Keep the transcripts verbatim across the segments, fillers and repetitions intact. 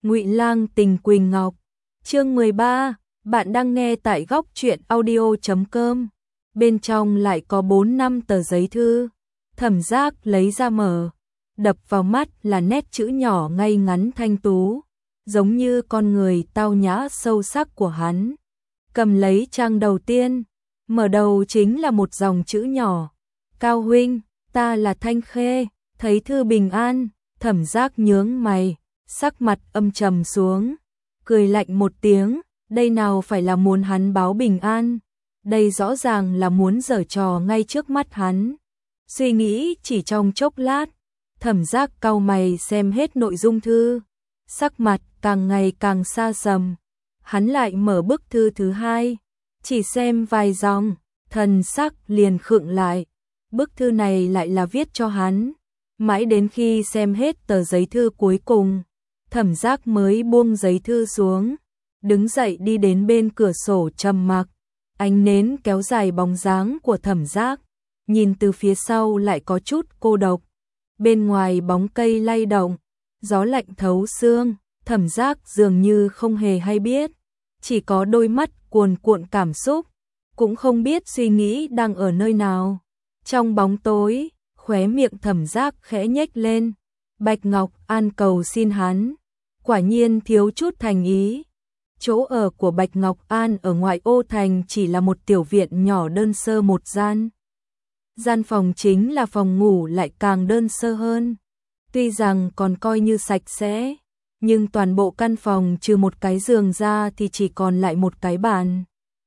Ngụy Lang tình Quỳnh Ngọc. Chương mười ba, bạn đang nghe tại góc truyện audio chấm com. Bên trong lại có bốn năm tờ giấy thư. Thẩm Giác lấy ra mở, đập vào mắt là nét chữ nhỏ ngay ngắn thanh tú, giống như con người tao nhã sâu sắc của hắn. Cầm lấy trang đầu tiên, mở đầu chính là một dòng chữ nhỏ. Cao huynh, ta là Thanh Khê, thấy thư bình an. Thẩm Giác nhướng mày, sắc mặt âm trầm xuống, cười lạnh một tiếng, đây nào phải là muốn hắn báo bình an, đây rõ ràng là muốn giở trò ngay trước mắt hắn. Suy nghĩ chỉ trong chốc lát, Thẩm Giác cau mày xem hết nội dung thư, sắc mặt càng ngày càng xa sầm. Hắn lại mở bức thư thứ hai, chỉ xem vài dòng, thần sắc liền khựng lại. Bức thư này lại là viết cho hắn. Mãi đến khi xem hết tờ giấy thư cuối cùng, Thẩm Giác mới buông giấy thư xuống, đứng dậy đi đến bên cửa sổ trầm mặc. Ánh nến kéo dài bóng dáng của Thẩm Giác, nhìn từ phía sau lại có chút cô độc. Bên ngoài bóng cây lay động, gió lạnh thấu xương, Thẩm Giác dường như không hề hay biết, chỉ có đôi mắt cuồn cuộn cảm xúc, cũng không biết suy nghĩ đang ở nơi nào. Trong bóng tối, khóe miệng Thẩm Giác khẽ nhếch lên. Bạch Ngọc An cầu xin hắn, quả nhiên thiếu chút thành ý. Chỗ ở của Bạch Ngọc An ở ngoại ô thành chỉ là một tiểu viện nhỏ đơn sơ một gian. Gian phòng chính là phòng ngủ lại càng đơn sơ hơn. Tuy rằng còn coi như sạch sẽ, nhưng toàn bộ căn phòng trừ một cái giường ra thì chỉ còn lại một cái bàn.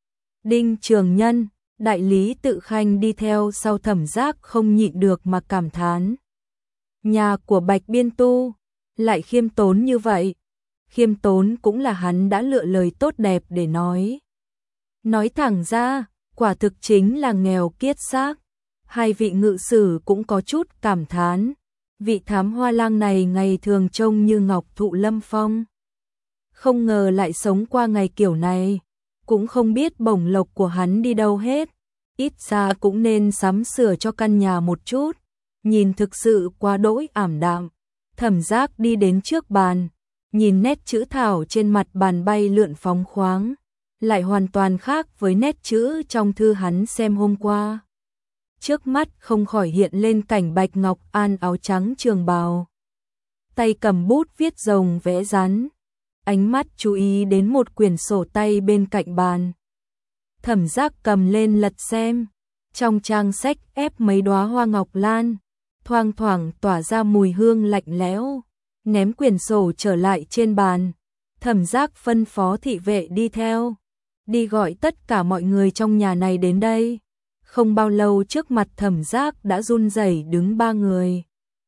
Đinh Trường Nhân, đại lý Tự Khanh đi theo sau Thẩm Giác không nhịn được mà cảm thán. Nhà của Bạch Biên Tu lại khiêm tốn như vậy. Khiêm tốn cũng là hắn đã lựa lời tốt đẹp để nói. Nói thẳng ra, quả thực chính là nghèo kiết xác. Hai vị ngự sử cũng có chút cảm thán. Vị thám hoa lang này ngày thường trông như ngọc thụ lâm phong, không ngờ lại sống qua ngày kiểu này. Cũng không biết bổng lộc của hắn đi đâu hết. Ít ra cũng nên sắm sửa cho căn nhà một chút. Nhìn thực sự quá đỗi ảm đạm. Thẩm Giác đi đến trước bàn, nhìn nét chữ thảo trên mặt bàn bay lượn phóng khoáng, lại hoàn toàn khác với nét chữ trong thư hắn xem hôm qua. Trước mắt không khỏi hiện lên cảnh Bạch Ngọc An áo trắng trường bào, tay cầm bút viết rồng vẽ rắn, ánh mắt chú ý đến một quyển sổ tay bên cạnh bàn. Thẩm Giác cầm lên lật xem, trong trang sách ép mấy đóa hoa ngọc lan, thoang thoảng tỏa ra mùi hương lạnh lẽo. Ném quyển sổ trở lại trên bàn, Thẩm Giác phân phó thị vệ đi theo, đi gọi tất cả mọi người trong nhà này đến đây. Không bao lâu trước mặt Thẩm Giác đã run rẩy đứng ba người.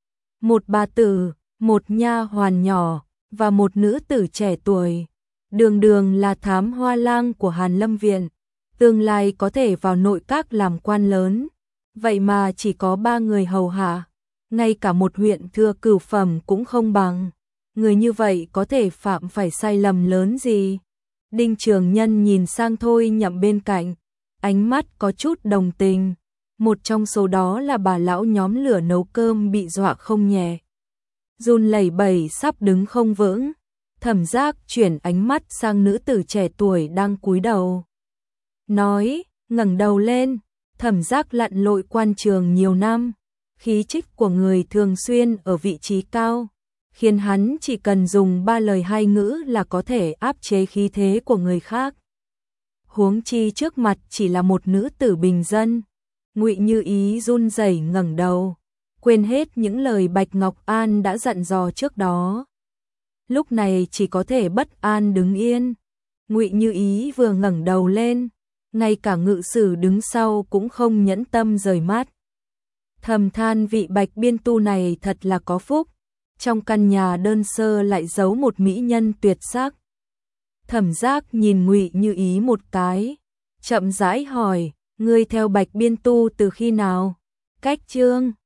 Một bà tử, một nha hoàn nhỏ và một nữ tử trẻ tuổi. Đường đường là thám hoa lang của Hàn Lâm Viện, tương lai có thể vào nội các làm quan lớn. Vậy mà chỉ có ba người hầu hạ, ngay cả một huyện thừa cửu phẩm cũng không bằng. Người như vậy có thể phạm phải sai lầm lớn gì? Đinh Trường Nhân nhìn sang Thôi Nhậm bên cạnh, ánh mắt có chút đồng tình. Một trong số đó là bà lão nhóm lửa nấu cơm bị dọa không nhẹ, run lẩy bẩy sắp đứng không vững. Thẩm Giác chuyển ánh mắt sang nữ tử trẻ tuổi đang cúi đầu, nói, ngẩng đầu lên. Thẩm Giác lặn lội quan trường nhiều năm, khí chất của người thường xuyên ở vị trí cao, khiến hắn chỉ cần dùng ba lời hai ngữ là có thể áp chế khí thế của người khác. Huống chi trước mặt chỉ là một nữ tử bình dân. Ngụy Như Ý run rẩy ngẩng đầu, quên hết những lời Bạch Ngọc An đã dặn dò trước đó. Lúc này chỉ có thể bất an đứng yên. Ngụy Như Ý vừa ngẩng đầu lên, ngay cả ngự sử đứng sau cũng không nhẫn tâm rời mắt. Thầm than vị Bạch Biên Tu này thật là có phúc, trong căn nhà đơn sơ lại giấu một mỹ nhân tuyệt sắc. Thẩm Giác nhìn Ngụy Như Ý một cái, chậm rãi hỏi, ngươi theo Bạch Biên Tu từ khi nào? Cách chương